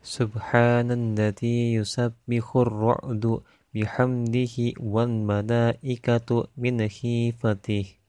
Subhanalladzi yusabbihur ra'du bihamdihi wal malaikatu min khifatihi.